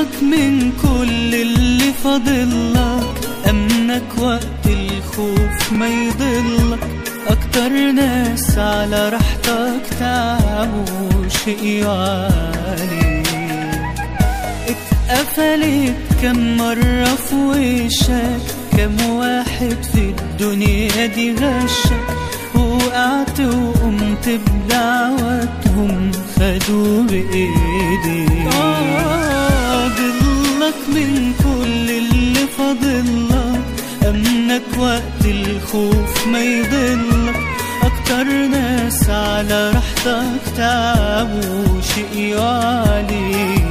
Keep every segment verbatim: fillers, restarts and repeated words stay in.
ضلك من كل اللي فاضلك، أمنك وقت الخوف ما يضلك، أكتر ناس على راحتك تعبوا شقيوا عليك. اتقفلت كم مرة في وشك، كم واحد في الدنيا دي غشك، وقعت وقمت بدعوتهم خدوا بإيديك. آه ضلك من كل اللي فاضلك، أمنك وقت الخوف ما يضلك، أكتر ناس على راحتك تعبوا شقيوا عليك.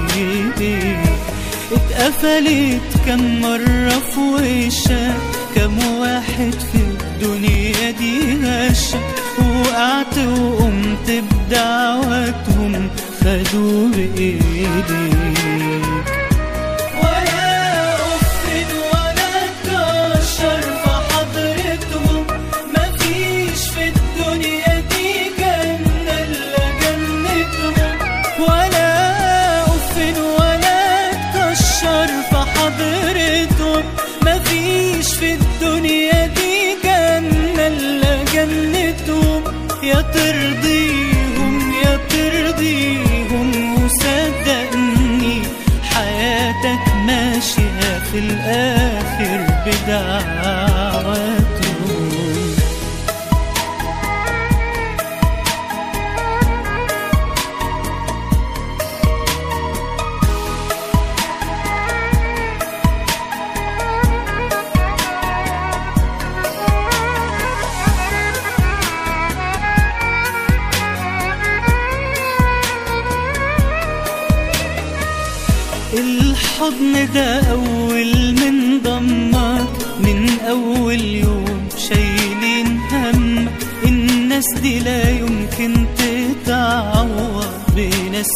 اتقفلت كم مرة في وشك، كم واحد في الدنيا دي غشك، وقعت وقمت بدعوتهم خدوا بإيديك. ولا أفن ولا أتكشر في حضرتهم، مفيش في الدنيا دي جنة إلا جنتهم. ولا أفن ولا أتكشر في حضرتهم، مفيش في الدنيا دي جنة إلا جنتهم. يا ترضيهم يا ترضيهم، وصدقني حياتك ماشية في الآخر بدعواتهم. الحضن ده أول من ضمك، من أول يوم شايلين همك. الناس دي لا يمكن تتعوض بناس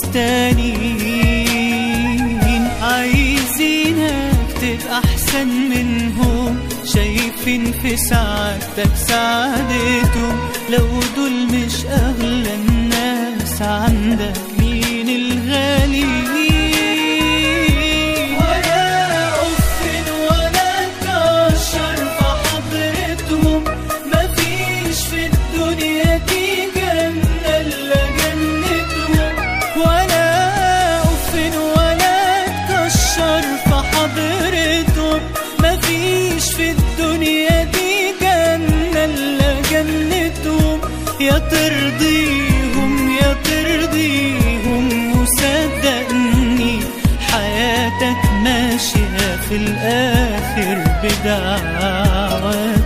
تانيين، عايزينك تبقى أحسن منهم، شايفين في سعادتك سعادتهم. لو دول مش أغلى الناس عندك، مين الغالي؟ يا ترضيهم يا ترضيهم، وصدقني حياتك ماشية في الآخر بدعواتهم.